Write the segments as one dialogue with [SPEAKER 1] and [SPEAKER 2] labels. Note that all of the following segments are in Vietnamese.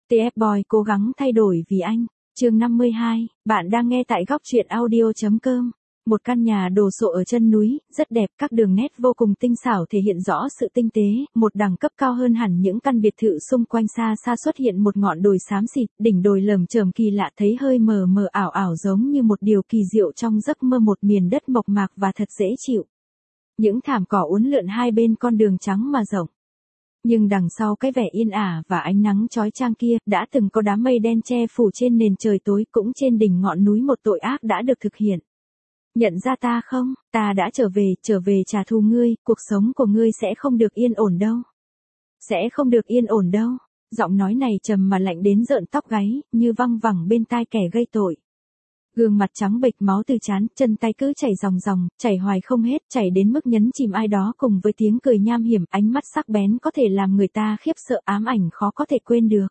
[SPEAKER 1] TF Boy cố gắng thay đổi vì anh. Chương 52, bạn đang nghe tại góc truyện audio.com. Một căn nhà đồ sộ ở chân núi, rất đẹp, các đường nét vô cùng tinh xảo thể hiện rõ sự tinh tế, một đẳng cấp cao hơn hẳn những căn biệt thự xung quanh. Xa xa xuất hiện một ngọn đồi xám xịt, đỉnh đồi lởm chởm kỳ lạ, thấy hơi mờ mờ ảo ảo giống như một điều kỳ diệu trong giấc mơ, một miền đất mộc mạc và thật dễ chịu. Những thảm cỏ uốn lượn hai bên con đường trắng mà rộng. Nhưng đằng sau cái vẻ yên ả và ánh nắng chói chang kia, đã từng có đám mây đen che phủ trên nền trời tối, cũng trên đỉnh ngọn núi một tội ác đã được thực hiện. Nhận ra ta không, ta đã trở về trả thù ngươi, cuộc sống của ngươi sẽ không được yên ổn đâu. Sẽ không được yên ổn đâu. Giọng nói này trầm mà lạnh đến rợn tóc gáy, như văng vẳng bên tai kẻ gây tội. Gương mặt trắng bệch, máu từ trán, chân tay cứ chảy ròng ròng, chảy hoài không hết, chảy đến mức nhấn chìm ai đó, cùng với tiếng cười nham hiểm, ánh mắt sắc bén có thể làm người ta khiếp sợ, ám ảnh khó có thể quên được.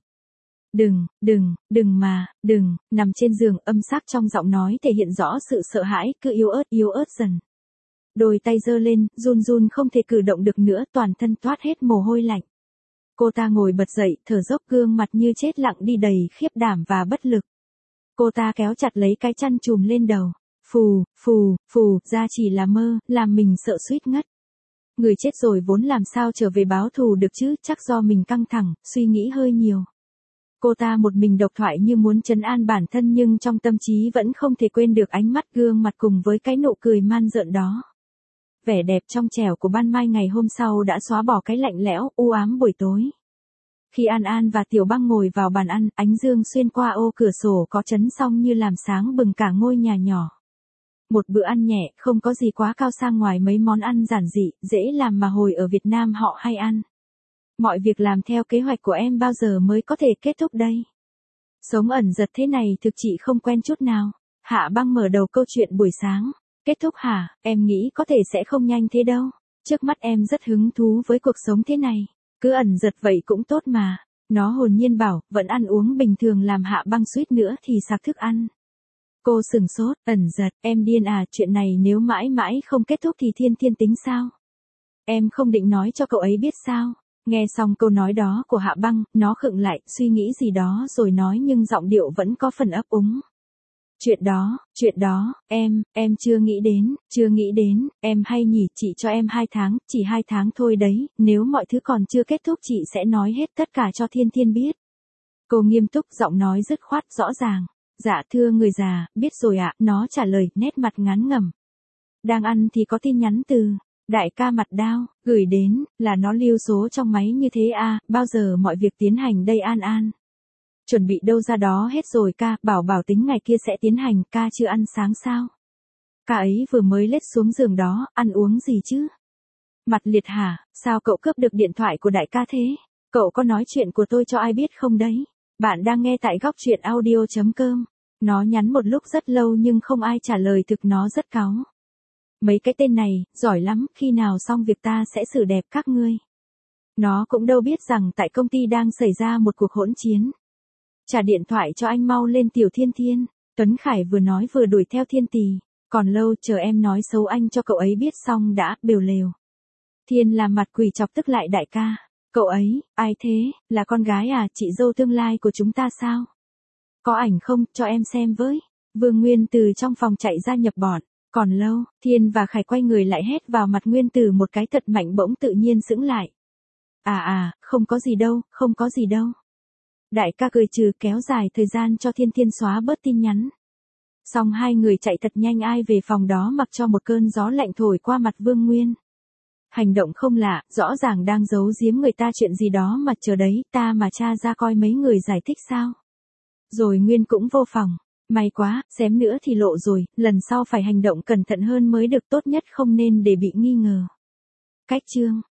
[SPEAKER 1] Đừng, nằm trên giường, âm sắc trong giọng nói thể hiện rõ sự sợ hãi, cứ yếu ớt dần. Đôi tay giơ lên, run run không thể cử động được nữa, toàn thân toát hết mồ hôi lạnh. Cô ta ngồi bật dậy, thở dốc, gương mặt như chết lặng đi, đầy khiếp đảm và bất lực. Cô ta kéo chặt lấy cái chăn trùm lên đầu. Phù, ra chỉ là mơ, làm mình sợ suýt ngất. Người chết rồi vốn làm sao trở về báo thù được chứ, chắc do mình căng thẳng, suy nghĩ hơi nhiều. Cô ta một mình độc thoại như muốn trấn an bản thân, nhưng trong tâm trí vẫn không thể quên được ánh mắt, gương mặt cùng với cái nụ cười man rợn đó. Vẻ đẹp trong trẻo của ban mai ngày hôm sau đã xóa bỏ cái lạnh lẽo, u ám buổi tối. Khi An An và Tiểu Băng ngồi vào bàn ăn, ánh dương xuyên qua ô cửa sổ có chấn xong như làm sáng bừng cả ngôi nhà nhỏ. Một bữa ăn nhẹ, không có gì quá cao sang ngoài mấy món ăn giản dị, dễ làm mà hồi ở Việt Nam họ hay ăn. Mọi việc làm theo kế hoạch của em bao giờ mới có thể kết thúc đây? Sống ẩn giật thế này thực chị không quen chút nào. Hạ Băng mở đầu câu chuyện buổi sáng. Kết thúc hả, em nghĩ có thể sẽ không nhanh thế đâu. Trước mắt em rất hứng thú với cuộc sống thế này. Cứ ẩn giật vậy cũng tốt mà. Nó hồn nhiên bảo, vẫn ăn uống bình thường, làm Hạ Băng suýt nữa thì sạc thức ăn. Cô sửng sốt, ẩn giật, em điên à, chuyện này nếu mãi mãi không kết thúc thì Thiên Thiên tính sao? Em không định nói cho cậu ấy biết sao? Nghe xong câu nói đó của Hạ Băng, nó khựng lại, suy nghĩ gì đó rồi nói, nhưng giọng điệu vẫn có phần ấp úng. Chuyện đó, em chưa nghĩ đến, em hay nhỉ, chị cho em 2 tháng, chỉ 2 tháng thôi đấy, nếu mọi thứ còn chưa kết thúc chị sẽ nói hết tất cả cho Thiên Thiên biết. Cô nghiêm túc, giọng nói dứt khoát, rõ ràng. Dạ thưa người già, biết rồi ạ, nó trả lời, nét mặt ngán ngẩm. Đang ăn thì có tin nhắn từ đại ca Mặt Đao, gửi đến, là nó lưu số trong máy như thế à, bao giờ mọi việc tiến hành đây An An? Chuẩn bị đâu ra đó hết rồi ca, bảo tính ngày kia sẽ tiến hành, ca chưa ăn sáng sao? Ca ấy vừa mới lết xuống giường đó, ăn uống gì chứ? Mặt liệt hả, sao cậu cướp được điện thoại của đại ca thế? Cậu có nói chuyện của tôi cho ai biết không đấy? Bạn đang nghe tại góc truyện audio.com. Nó nhắn một lúc rất lâu nhưng không ai trả lời, thực nó rất cáu. Mấy cái tên này, giỏi lắm, khi nào xong việc ta sẽ xử đẹp các ngươi. Nó cũng đâu biết rằng tại công ty đang xảy ra một cuộc hỗn chiến. Trả điện thoại cho anh mau lên Tiểu Thiên Thiên. Tuấn Khải vừa nói vừa đuổi theo Thiên Tì. Còn lâu, chờ em nói xấu anh cho cậu ấy biết xong đã, bèo lều. Thiên làm mặt quỷ chọc tức lại đại ca. Cậu ấy, ai thế, là con gái à, chị dâu tương lai của chúng ta sao? Có ảnh không, cho em xem với. Vương Nguyên từ trong phòng chạy ra nhập bọn. Còn lâu, Thiên và Khải quay người lại hét vào mặt Nguyên Từ một cái thật mạnh, bỗng tự nhiên sững lại. Không có gì đâu. Đại ca cười trừ, kéo dài thời gian cho Thiên Thiên xóa bớt tin nhắn. Xong hai người chạy thật nhanh ai về phòng đó, mặc cho một cơn gió lạnh thổi qua mặt Vương Nguyên. Hành động không lạ, rõ ràng đang giấu giếm người ta chuyện gì đó mà, chờ đấy, ta mà tra ra coi mấy người giải thích sao. Rồi Nguyên cũng vô phòng. May quá, xém nữa thì lộ rồi, lần sau phải hành động cẩn thận hơn mới được, tốt nhất không nên để bị nghi ngờ. Cách chương